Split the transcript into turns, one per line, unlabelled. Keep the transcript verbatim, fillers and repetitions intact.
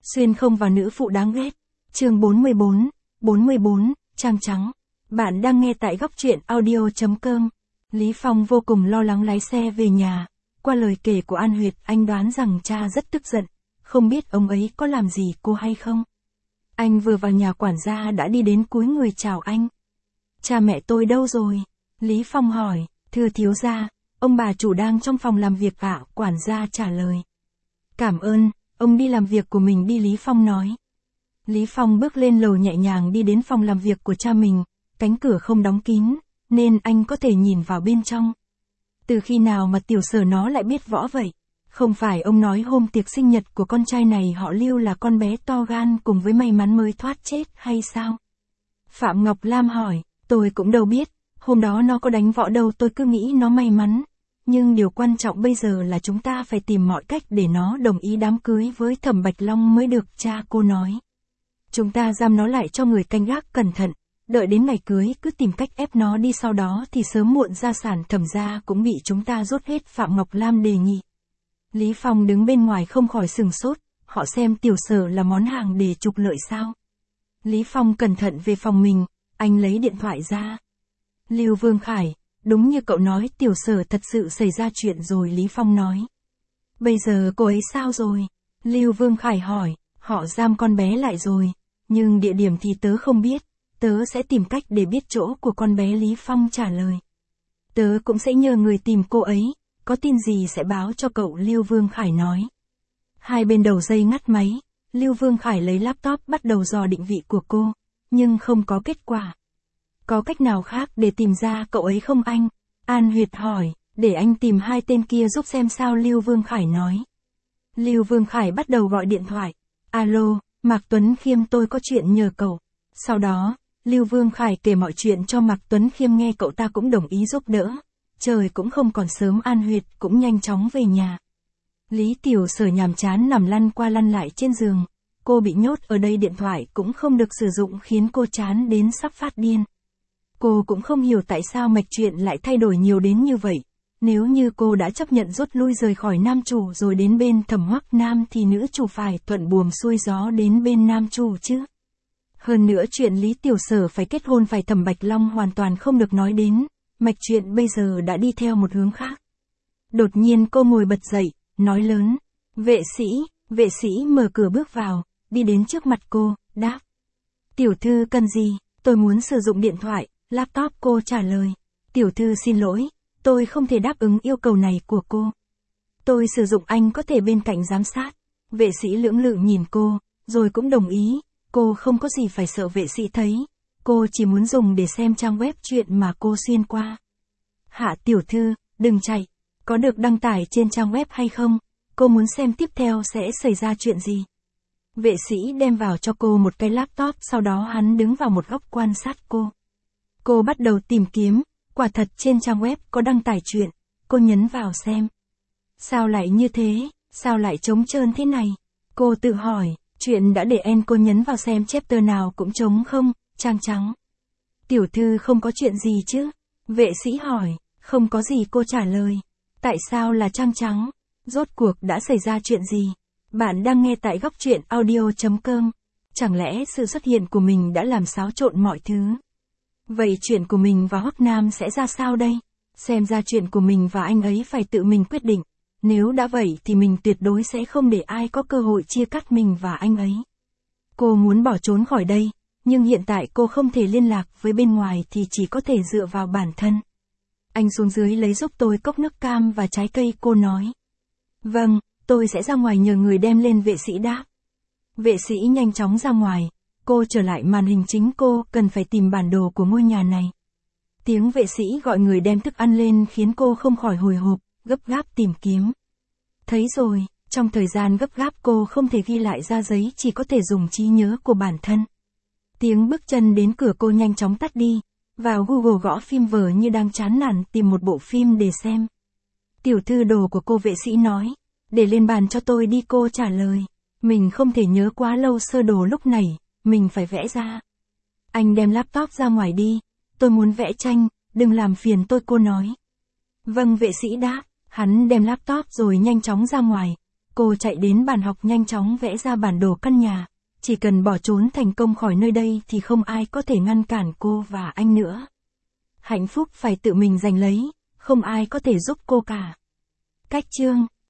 Xuyên không vào nữ phụ đáng ghét. Chương bốn mươi bốn, bốn mươi bốn, Trang trắng. Bạn đang nghe tại góc truyện audio chấm com. Lý Phong vô cùng lo lắng lái xe về nhà. Qua lời kể của An Huyệt, anh đoán rằng cha rất tức giận. Không biết ông ấy có làm gì cô hay không? Anh vừa vào nhà quản gia đã đi đến cúi người chào anh. Cha mẹ tôi đâu rồi? Lý Phong hỏi. Thưa thiếu gia, ông bà chủ đang trong phòng làm việc ạ, quản gia trả lời. Cảm ơn, ông đi làm việc của mình đi, Lý Phong nói. Lý Phong bước lên lầu nhẹ nhàng đi đến phòng làm việc của cha mình, cánh cửa không đóng kín, nên anh có thể nhìn vào bên trong. Từ khi nào mà tiểu Sở nó lại biết võ vậy? Không phải ông nói hôm tiệc sinh nhật của con trai này họ Lưu là con bé to gan cùng với may mắn mới thoát chết hay sao? Phạm Ngọc Lam hỏi, tôi cũng đâu biết, hôm đó nó có đánh võ đâu, tôi cứ nghĩ nó may mắn. Nhưng điều quan trọng bây giờ là chúng ta phải tìm mọi cách để nó đồng ý đám cưới với Thẩm Bạch Long mới được, cha cô nói. Chúng ta giam nó lại cho người canh gác cẩn thận, đợi đến ngày cưới cứ tìm cách ép nó đi, sau đó thì sớm muộn gia sản Thẩm gia cũng bị chúng ta rút hết, Phạm Ngọc Lam đề nghị. Lý Phong đứng bên ngoài không khỏi sừng sốt, họ xem tiểu Sở là món hàng để trục lợi sao? Lý Phong cẩn thận về phòng mình, anh lấy điện thoại ra. Lưu Vương Khải, đúng như cậu nói, tiểu Sở thật sự xảy ra chuyện rồi, Lý Phong nói. Bây giờ cô ấy sao rồi? Lưu Vương Khải hỏi, họ giam con bé lại rồi, nhưng địa điểm thì tớ không biết, tớ sẽ tìm cách để biết chỗ của con bé, Lý Phong trả lời. Tớ cũng sẽ nhờ người tìm cô ấy, có tin gì sẽ báo cho cậu, Lưu Vương Khải nói. Hai bên đầu dây ngắt máy, Lưu Vương Khải lấy laptop bắt đầu dò định vị của cô, nhưng không có kết quả. Có cách nào khác để tìm ra cậu ấy không anh? An Huyệt hỏi, để anh tìm hai tên kia giúp xem sao, Lưu Vương Khải nói. Lưu Vương Khải bắt đầu gọi điện thoại. Alo, Mạc Tuấn Khiêm, tôi có chuyện nhờ cậu. Sau đó, Lưu Vương Khải kể mọi chuyện cho Mạc Tuấn Khiêm nghe, cậu ta cũng đồng ý giúp đỡ. Trời cũng không còn sớm, An Huyệt cũng nhanh chóng về nhà. Lý tiểu Sở nhàm chán nằm lăn qua lăn lại trên giường. Cô bị nhốt ở đây, điện thoại cũng không được sử dụng khiến cô chán đến sắp phát điên. Cô cũng không hiểu tại sao mạch truyện lại thay đổi nhiều đến như vậy. Nếu như cô đã chấp nhận rút lui rời khỏi nam chủ rồi đến bên Thẩm Hoắc Nam thì nữ chủ phải thuận buồm xuôi gió đến bên nam chủ chứ. Hơn nữa chuyện Lý tiểu Sở phải kết hôn phải Thẩm Bạch Long hoàn toàn không được nói đến, mạch truyện bây giờ đã đi theo một hướng khác. Đột nhiên cô ngồi bật dậy, nói lớn, vệ sĩ, vệ sĩ mở cửa bước vào, đi đến trước mặt cô, đáp. Tiểu thư cần gì? Tôi muốn sử dụng điện thoại, laptop, cô trả lời. Tiểu thư xin lỗi, tôi không thể đáp ứng yêu cầu này của cô. Tôi sử dụng, anh có thể bên cạnh giám sát. Vệ sĩ lưỡng lự nhìn cô, rồi cũng đồng ý, cô không có gì phải sợ vệ sĩ thấy. Cô chỉ muốn dùng để xem trang web chuyện mà cô xuyên qua. Hạ tiểu thư, đừng chạy, có được đăng tải trên trang web hay không? Cô muốn xem tiếp theo sẽ xảy ra chuyện gì? Vệ sĩ đem vào cho cô một cái laptop, sau đó hắn đứng vào một góc quan sát cô. Cô bắt đầu tìm kiếm, quả thật trên trang web có đăng tải chuyện, cô nhấn vào xem. Sao lại như thế, sao lại trống trơn thế này? Cô tự hỏi, chuyện đã để en, cô nhấn vào xem chapter nào cũng trống không, trang trắng. Tiểu thư không có chuyện gì chứ? Vệ sĩ hỏi, không có gì, cô trả lời. Tại sao là trang trắng? Rốt cuộc đã xảy ra chuyện gì? Bạn đang nghe tại góc truyện audio chấm com. Chẳng lẽ sự xuất hiện của mình đã làm xáo trộn mọi thứ? Vậy chuyện của mình và Hoắc Nam sẽ ra sao đây? Xem ra chuyện của mình và anh ấy phải tự mình quyết định. Nếu đã vậy thì mình tuyệt đối sẽ không để ai có cơ hội chia cắt mình và anh ấy. Cô muốn bỏ trốn khỏi đây, nhưng hiện tại cô không thể liên lạc với bên ngoài thì chỉ có thể dựa vào bản thân. Anh xuống dưới lấy giúp tôi cốc nước cam và trái cây, cô nói. Vâng, tôi sẽ ra ngoài nhờ người đem lên, vệ sĩ đáp. Vệ sĩ nhanh chóng ra ngoài. Cô trở lại màn hình chính, cô cần phải tìm bản đồ của ngôi nhà này. Tiếng vệ sĩ gọi người đem thức ăn lên khiến cô không khỏi hồi hộp, gấp gáp tìm kiếm. Thấy rồi, trong thời gian gấp gáp cô không thể ghi lại ra giấy, chỉ có thể dùng trí nhớ của bản thân. Tiếng bước chân đến cửa, cô nhanh chóng tắt đi. Vào Google gõ phim vờ như đang chán nản tìm một bộ phim để xem. Tiểu thư, đồ của cô, vệ sĩ nói. Để lên bàn cho tôi đi, cô trả lời. Mình không thể nhớ quá lâu sơ đồ lúc này, mình phải vẽ ra. Anh đem laptop ra ngoài đi, tôi muốn vẽ tranh, đừng làm phiền tôi, cô nói. Vâng, vệ sĩ đáp, hắn đem laptop rồi nhanh chóng ra ngoài. Cô chạy đến bàn học nhanh chóng vẽ ra bản đồ căn nhà. Chỉ cần bỏ trốn thành công khỏi nơi đây thì không ai có thể ngăn cản cô và anh nữa. Hạnh phúc phải tự mình giành lấy, không ai có thể giúp cô cả. Cách chương